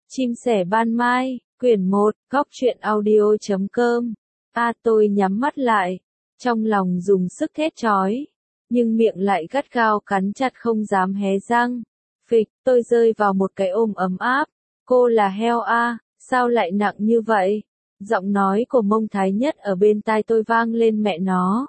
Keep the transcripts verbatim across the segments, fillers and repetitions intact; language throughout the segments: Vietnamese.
Chim sẻ ban mai, quyển một, góc truyện audio chấm com. A tôi nhắm mắt lại, trong lòng dùng sức thét chói, nhưng miệng lại gắt gao cắn chặt không dám hé răng. Phịch, tôi rơi vào một cái ôm ấm áp. Cô là heo a, sao lại nặng như vậy? Giọng nói của Mông Thái Nhất ở bên tai tôi vang lên mẹ nó.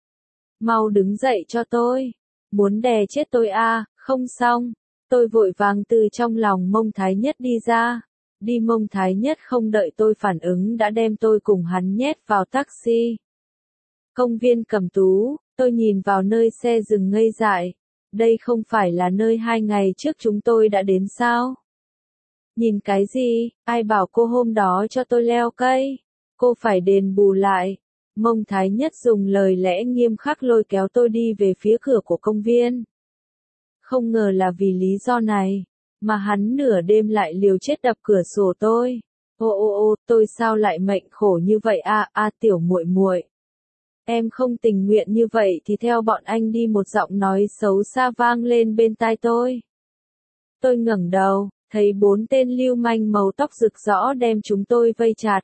Mau đứng dậy cho tôi. Muốn đè chết tôi a, không xong. Tôi vội vàng từ trong lòng Mông Thái Nhất đi ra. Đi Mông Thái Nhất không đợi tôi phản ứng đã đem tôi cùng hắn nhét vào taxi. Công viên Cẩm Tú, tôi nhìn vào nơi xe dừng ngây dại. Đây không phải là nơi hai ngày trước chúng tôi đã đến sao? Nhìn cái gì, ai bảo cô hôm đó cho tôi leo cây? Cô phải đền bù lại. Mông Thái Nhất dùng lời lẽ nghiêm khắc lôi kéo tôi đi về phía cửa của công viên. Không ngờ là vì lý do này, mà hắn nửa đêm lại liều chết đập cửa sổ tôi. Ô ô ô, tôi sao lại mệnh khổ như vậy a a tiểu muội muội. Em không tình nguyện như vậy thì theo bọn anh đi, một giọng nói xấu xa vang lên bên tai tôi. Tôi ngẩng đầu, thấy bốn tên lưu manh màu tóc rực rõ đem chúng tôi vây chặt.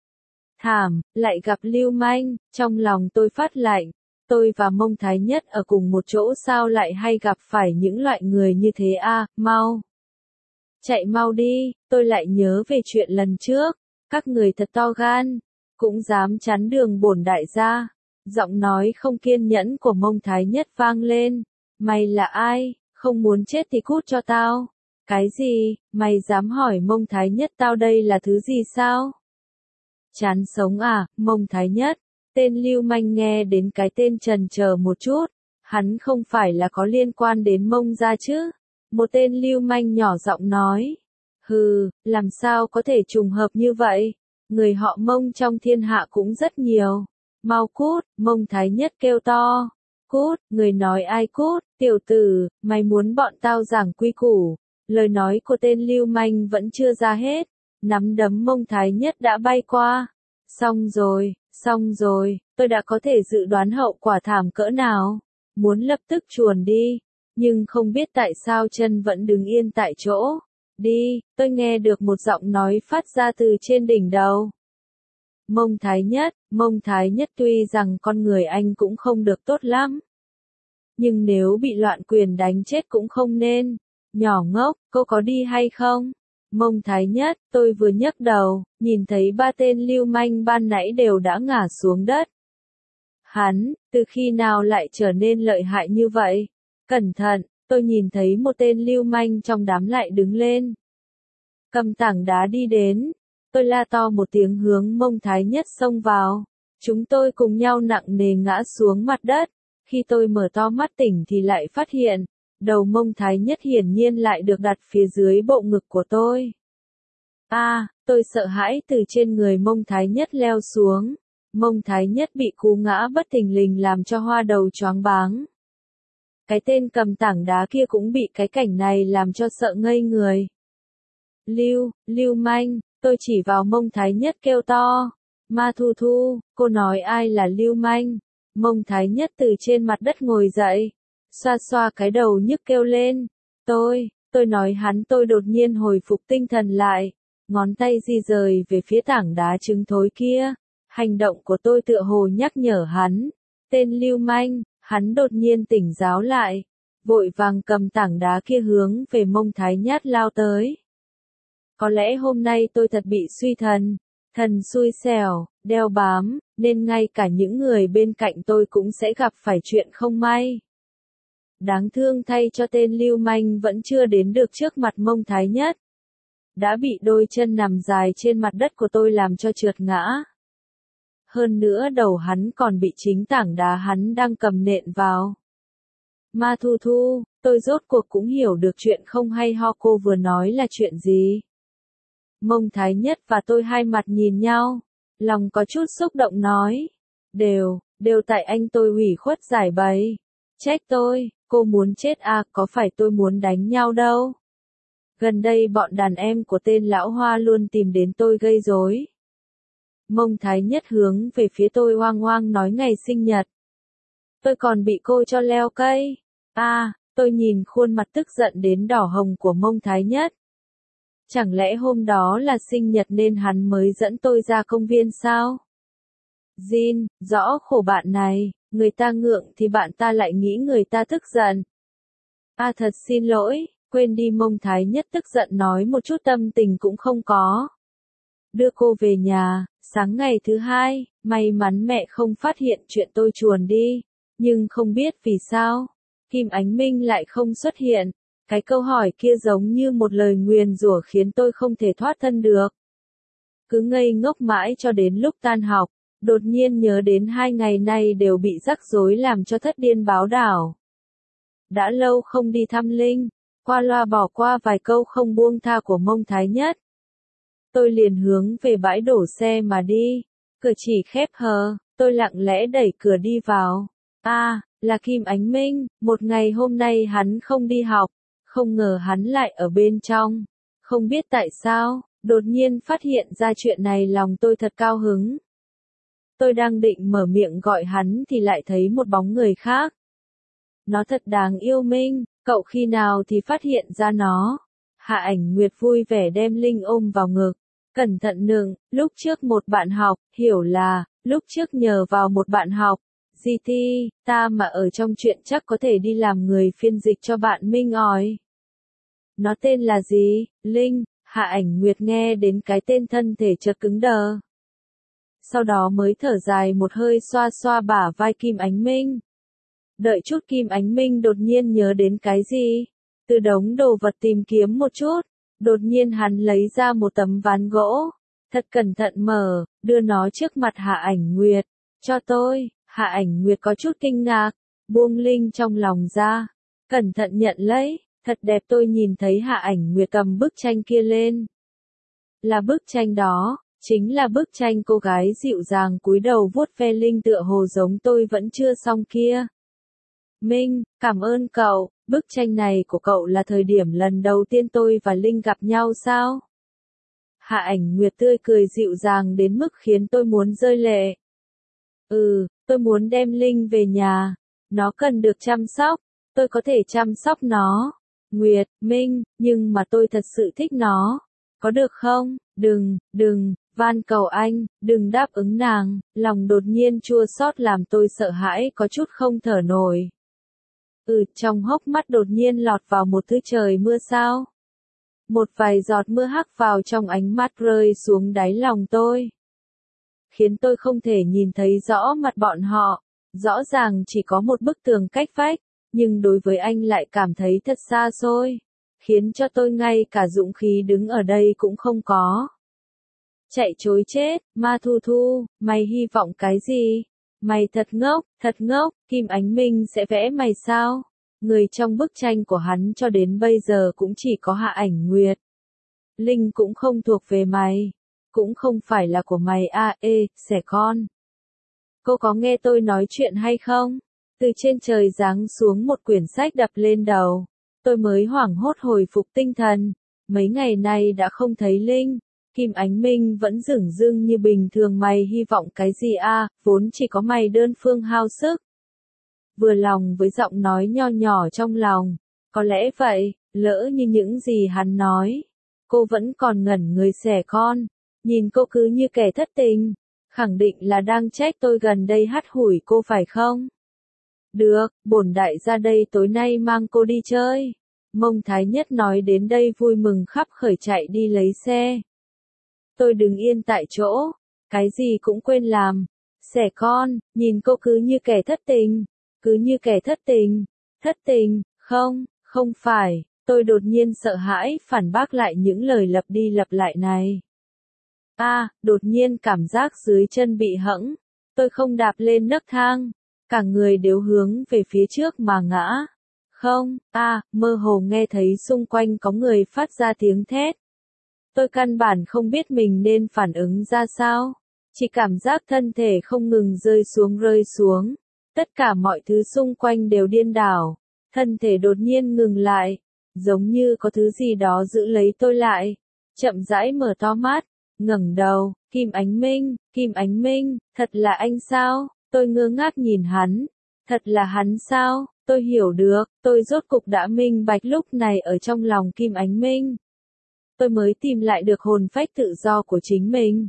Thảm, lại gặp lưu manh, trong lòng tôi phát lạnh. Tôi và Mông Thái Nhất ở cùng một chỗ sao lại hay gặp phải những loại người như thế a, mau. Chạy mau đi, tôi lại nhớ về chuyện lần trước, các người thật to gan, cũng dám chắn đường bổn đại gia. Giọng nói không kiên nhẫn của Mông Thái Nhất vang lên, mày là ai, không muốn chết thì cút cho tao. Cái gì, mày dám hỏi Mông Thái Nhất tao đây là thứ gì sao? Chán sống à, Mông Thái Nhất. Tên lưu manh nghe đến cái tên trần chờ một chút, hắn không phải là có liên quan đến Mông gia chứ? Một tên lưu manh nhỏ giọng nói, hừ, làm sao có thể trùng hợp như vậy? Người họ Mông trong thiên hạ cũng rất nhiều. Mau cút, Mông Thái Nhất kêu to. Cút, người nói ai cút, tiểu tử, mày muốn bọn tao giảng quy củ. Lời nói của tên lưu manh vẫn chưa ra hết, nắm đấm Mông Thái Nhất đã bay qua. Xong rồi, xong rồi, tôi đã có thể dự đoán hậu quả thảm cỡ nào. Muốn lập tức chuồn đi, nhưng không biết tại sao chân vẫn đứng yên tại chỗ. Đi, tôi nghe được một giọng nói phát ra từ trên đỉnh đầu. Mông Thái Nhất, Mông Thái Nhất tuy rằng con người anh cũng không được tốt lắm. Nhưng nếu bị loạn quyền đánh chết cũng không nên. Nhỏ ngốc, cô có đi hay không? Mông Thái Nhất, tôi vừa nhấc đầu, nhìn thấy ba tên lưu manh ban nãy đều đã ngã xuống đất. Hắn, từ khi nào lại trở nên lợi hại như vậy? Cẩn thận, tôi nhìn thấy một tên lưu manh trong đám lại đứng lên. Cầm tảng đá đi đến. Tôi la to một tiếng hướng Mông Thái Nhất xông vào. Chúng tôi cùng nhau nặng nề ngã xuống mặt đất. Khi tôi mở to mắt tỉnh thì lại phát hiện, đầu Mông Thái Nhất hiển nhiên lại được đặt phía dưới bộ ngực của tôi. A, à, tôi sợ hãi từ trên người Mông Thái Nhất leo xuống. Mông Thái Nhất bị cú ngã bất thình lình làm cho hoa đầu choáng váng. Cái tên cầm tảng đá kia cũng bị cái cảnh này làm cho sợ ngây người. Lưu, lưu manh, tôi chỉ vào Mông Thái Nhất kêu to. Ma Thu Thu, cô nói ai là lưu manh? Mông Thái Nhất từ trên mặt đất ngồi dậy, xoa xoa cái đầu nhức kêu lên. Tôi, tôi nói hắn. Tôi đột nhiên hồi phục tinh thần lại, ngón tay di rời về phía tảng đá trứng thối kia. Hành động của tôi tựa hồ nhắc nhở hắn. Tên lưu manh, hắn đột nhiên tỉnh giáo lại, vội vàng cầm tảng đá kia hướng về Mông Thái Nhất lao tới. Có lẽ hôm nay tôi thật bị suy thần, thần xui xẻo, đeo bám, nên ngay cả những người bên cạnh tôi cũng sẽ gặp phải chuyện không may. Đáng thương thay cho tên lưu manh vẫn chưa đến được trước mặt Mông Thái Nhất. Đã bị đôi chân nằm dài trên mặt đất của tôi làm cho trượt ngã. Hơn nữa đầu hắn còn bị chính tảng đá hắn đang cầm nện vào. Ma Thu Thu, tôi rốt cuộc cũng hiểu được chuyện không hay ho cô vừa nói là chuyện gì. Mông Thái Nhất và tôi hai mặt nhìn nhau, lòng có chút xúc động nói. Đều, đều tại anh. Tôi ủy khuất giải bày. Trách tôi, cô muốn chết à, có phải tôi muốn đánh nhau đâu. Gần đây bọn đàn em của tên lão Hoa luôn tìm đến tôi gây rối. Mông Thái Nhất hướng về phía tôi oang oang nói ngày sinh nhật. Tôi còn bị cô cho leo cây. À, tôi nhìn khuôn mặt tức giận đến đỏ hồng của Mông Thái Nhất. Chẳng lẽ hôm đó là sinh nhật nên hắn mới dẫn tôi ra công viên sao? Jin, rõ khổ bạn này, người ta ngượng thì bạn ta lại nghĩ người ta tức giận. À thật xin lỗi, quên đi. Mông Thái Nhất tức giận nói một chút tâm tình cũng không có. Đưa cô về nhà, sáng ngày thứ hai, may mắn mẹ không phát hiện chuyện tôi chuồn đi, nhưng không biết vì sao, Kim Ánh Minh lại không xuất hiện. Cái câu hỏi kia giống như một lời nguyền rủa khiến tôi không thể thoát thân được. Cứ ngây ngốc mãi cho đến lúc tan học, đột nhiên nhớ đến hai ngày nay đều bị rắc rối làm cho thất điên báo đảo. Đã lâu không đi thăm Linh, qua loa bỏ qua vài câu không buông tha của Mông Thái Nhất. Tôi liền hướng về bãi đổ xe mà đi, cửa chỉ khép hờ, tôi lặng lẽ đẩy cửa đi vào. À, là Kim Ánh Minh, một ngày hôm nay hắn không đi học, không ngờ hắn lại ở bên trong. Không biết tại sao, đột nhiên phát hiện ra chuyện này lòng tôi thật cao hứng. Tôi đang định mở miệng gọi hắn thì lại thấy một bóng người khác. Nó thật đáng yêu. Minh, cậu khi nào thì phát hiện ra nó? Hạ Ảnh Nguyệt vui vẻ đem Linh ôm vào ngực. Cẩn thận nựng, lúc trước một bạn học, hiểu là, lúc trước nhờ vào một bạn học. giê tê, ta mà ở trong chuyện chắc có thể đi làm người phiên dịch cho bạn Minh ỏi. Nó tên là gì? Linh. Hạ Ảnh Nguyệt nghe đến cái tên thân thể chợt cứng đờ. Sau đó mới thở dài một hơi xoa xoa bả vai Kim Ánh Minh. Đợi chút. Kim Ánh Minh đột nhiên nhớ đến cái gì? Từ đống đồ vật tìm kiếm một chút, đột nhiên hắn lấy ra một tấm ván gỗ, thật cẩn thận mở, đưa nó trước mặt Hạ Ảnh Nguyệt. Cho tôi. Hạ Ảnh Nguyệt có chút kinh ngạc, buông Linh trong lòng ra, cẩn thận nhận lấy. Thật đẹp. Tôi nhìn thấy Hạ Ảnh Nguyệt cầm bức tranh kia lên. Là bức tranh đó, chính là bức tranh cô gái dịu dàng cúi đầu vuốt ve Linh tựa hồ giống tôi vẫn chưa xong kia. Minh, cảm ơn cậu, bức tranh này của cậu là thời điểm lần đầu tiên tôi và Linh gặp nhau sao? Hạ Ảnh Nguyệt tươi cười dịu dàng đến mức khiến tôi muốn rơi lệ. Ừ, tôi muốn đem Linh về nhà, nó cần được chăm sóc, tôi có thể chăm sóc nó. Nguyệt, Minh, nhưng mà tôi thật sự thích nó. Có được không? Đừng, đừng, van cầu anh, đừng đáp ứng nàng. Lòng đột nhiên chua xót làm tôi sợ hãi có chút không thở nổi. Ừ, trong hốc mắt đột nhiên lọt vào một thứ trời mưa sao. Một vài giọt mưa hắc vào trong ánh mắt rơi xuống đáy lòng tôi. Khiến tôi không thể nhìn thấy rõ mặt bọn họ. Rõ ràng chỉ có một bức tường cách vách. Nhưng đối với anh lại cảm thấy thật xa xôi, khiến cho tôi ngay cả dũng khí đứng ở đây cũng không có. Chạy chối chết, Ma Thu Thu, mày hy vọng cái gì? Mày thật ngốc, thật ngốc, Kim Ánh Minh sẽ vẽ mày sao? Người trong bức tranh của hắn cho đến bây giờ cũng chỉ có Hạ Ảnh Nguyệt. Linh cũng không thuộc về mày, cũng không phải là của mày. A ê, xẻ con. Cô có nghe tôi nói chuyện hay không? Từ trên trời giáng xuống một quyển sách đập lên đầu. Tôi mới hoảng hốt hồi phục tinh thần. Mấy ngày nay đã không thấy Linh. Kim Ánh Minh vẫn dửng dưng như bình thường. Mày hy vọng cái gì a? Vốn chỉ có mày đơn phương hao sức. Vừa lòng với giọng nói nho nhỏ trong lòng. Có lẽ vậy, lỡ như những gì hắn nói. Cô vẫn còn ngẩn người xẻ con. Nhìn cô cứ như kẻ thất tình. Khẳng định là đang trách tôi gần đây hắt hủi cô phải không? Được, bổn đại gia đây tối nay mang cô đi chơi. Mông Thái Nhất nói đến đây vui mừng khắp khởi chạy đi lấy xe. Tôi đứng yên tại chỗ, cái gì cũng quên làm. Xẻ con, nhìn cô cứ như kẻ thất tình, cứ như kẻ thất tình, thất tình, không, không phải. Tôi đột nhiên sợ hãi phản bác lại những lời lặp đi lặp lại này. A, à, đột nhiên cảm giác dưới chân bị hẫng. Tôi không đạp lên nấc thang. Cả người đều hướng về phía trước mà ngã. Không, a, à, mơ hồ nghe thấy xung quanh có người phát ra tiếng thét. Tôi căn bản không biết mình nên phản ứng ra sao. Chỉ cảm giác thân thể không ngừng rơi xuống rơi xuống. Tất cả mọi thứ xung quanh đều điên đảo. Thân thể đột nhiên ngừng lại. Giống như có thứ gì đó giữ lấy tôi lại. Chậm rãi mở to mắt. Ngẩng đầu. Kim Ánh Minh, Kim Ánh Minh, thật là anh sao? Tôi ngơ ngác nhìn hắn. Thật là hắn sao? Tôi hiểu được, tôi rốt cục đã minh bạch lúc này ở trong lòng Kim Ánh Minh. tôi mới tìm lại được hồn phách tự do của chính mình.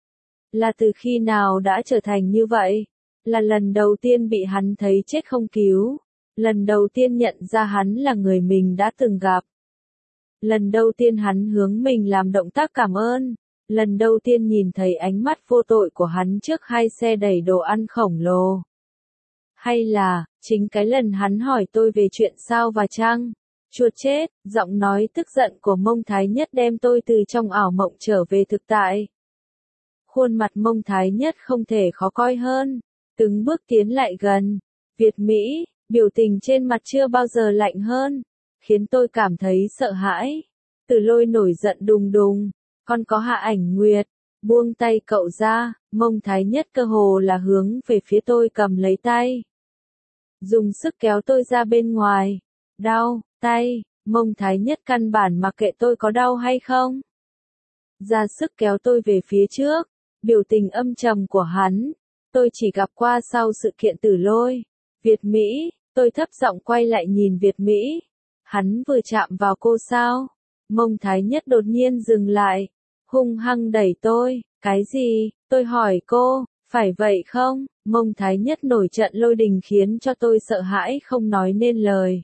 Là từ khi nào đã trở thành như vậy? Là lần đầu tiên bị hắn thấy chết không cứu. Lần đầu tiên nhận ra hắn là người mình đã từng gặp. Lần đầu tiên hắn hướng mình làm động tác cảm ơn. Lần đầu tiên nhìn thấy ánh mắt vô tội của hắn trước hai xe đẩy đồ ăn khổng lồ. Hay là, chính cái lần hắn hỏi tôi về chuyện sao và trăng. Chuột chết, giọng nói tức giận của Mông Thái Nhất đem tôi từ trong ảo mộng trở về thực tại. Khuôn mặt Mông Thái Nhất không thể khó coi hơn. Từng bước tiến lại gần. Việt Mỹ, biểu tình trên mặt chưa bao giờ lạnh hơn. Khiến tôi cảm thấy sợ hãi. Từ Lôi nổi giận đùng đùng. Con có Hạ Ảnh Nguyệt. Buông tay cậu ra, Mông Thái Nhất cơ hồ là hướng về phía tôi cầm lấy tay. Dùng sức kéo tôi ra bên ngoài. Đau, tay, Mông Thái Nhất căn bản mặc kệ tôi có đau hay không. Ra sức kéo tôi về phía trước. Biểu tình âm trầm của hắn. Tôi chỉ gặp qua sau sự kiện Tử Lôi. Việt Mỹ, tôi thấp giọng quay lại nhìn Việt Mỹ. Hắn vừa chạm vào cô sao? Mông Thái Nhất đột nhiên dừng lại. Hung hăng đẩy tôi. Cái gì? Tôi hỏi cô, phải vậy không? Mông Thái Nhất nổi trận lôi đình khiến cho tôi sợ hãi không nói nên lời.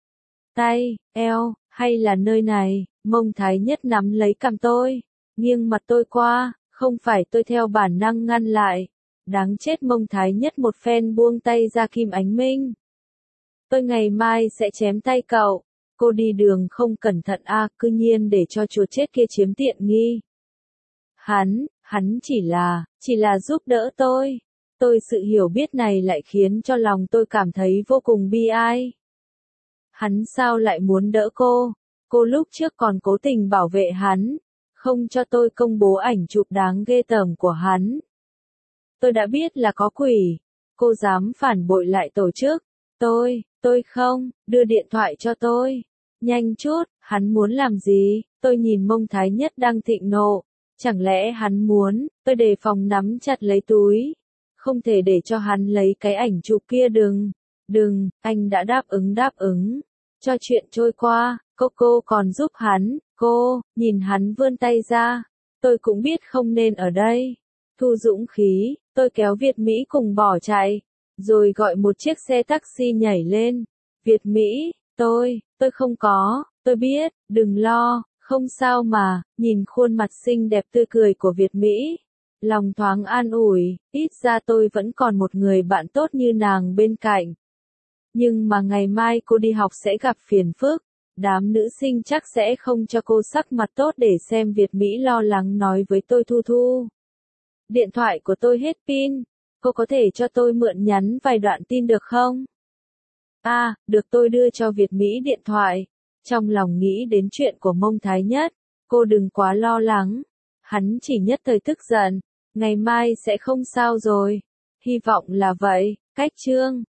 Tay, eo, hay là nơi này? Mông Thái Nhất nắm lấy cằm tôi. Nghiêng mặt tôi qua, không phải tôi theo bản năng ngăn lại. Đáng chết, Mông Thái Nhất một phen buông tay ra Kim Ánh Minh. Tôi ngày mai sẽ chém tay cậu. Cô đi đường không cẩn thận à, cư nhiên để cho chuột chết kia chiếm tiện nghi. Hắn, hắn chỉ là, chỉ là giúp đỡ tôi. Tôi sự hiểu biết này lại khiến cho lòng tôi cảm thấy vô cùng bi ai. Hắn sao lại muốn đỡ cô? Cô lúc trước còn cố tình bảo vệ hắn, không cho tôi công bố ảnh chụp đáng ghê tởm của hắn. Tôi đã biết là có quỷ. Cô dám phản bội lại tổ chức. Tôi, tôi không, đưa điện thoại cho tôi. Nhanh chút, hắn muốn làm gì? Tôi nhìn Mông Thái Nhất đang thịnh nộ. Chẳng lẽ hắn muốn, tôi đề phòng nắm chặt lấy túi. Không thể để cho hắn lấy cái ảnh chụp kia đừng. Đừng, anh đã đáp ứng đáp ứng. Cho chuyện trôi qua, cô cô còn giúp hắn. Cô, nhìn hắn vươn tay ra. Tôi cũng biết không nên ở đây. Thu dũng khí, tôi kéo Việt Mỹ cùng bỏ chạy. Rồi gọi một chiếc xe taxi nhảy lên. Việt Mỹ, tôi, tôi không có, tôi biết, đừng lo, không sao mà. Nhìn khuôn mặt xinh đẹp tươi cười của Việt Mỹ. Lòng thoáng an ủi, ít ra tôi vẫn còn một người bạn tốt như nàng bên cạnh. Nhưng mà ngày mai cô đi học sẽ gặp phiền phức. Đám nữ sinh chắc sẽ không cho cô sắc mặt tốt để xem. Việt Mỹ lo lắng nói với tôi. Thu Thu. Điện thoại của tôi hết pin. Cô có thể cho tôi mượn nhắn vài đoạn tin được không? À, được, tôi đưa cho Việt Mỹ điện thoại. Trong lòng nghĩ đến chuyện của Mông Thái Nhất. Cô đừng quá lo lắng. Hắn chỉ nhất thời tức giận. Ngày mai sẽ không sao rồi. Hy vọng là vậy. Cách chương.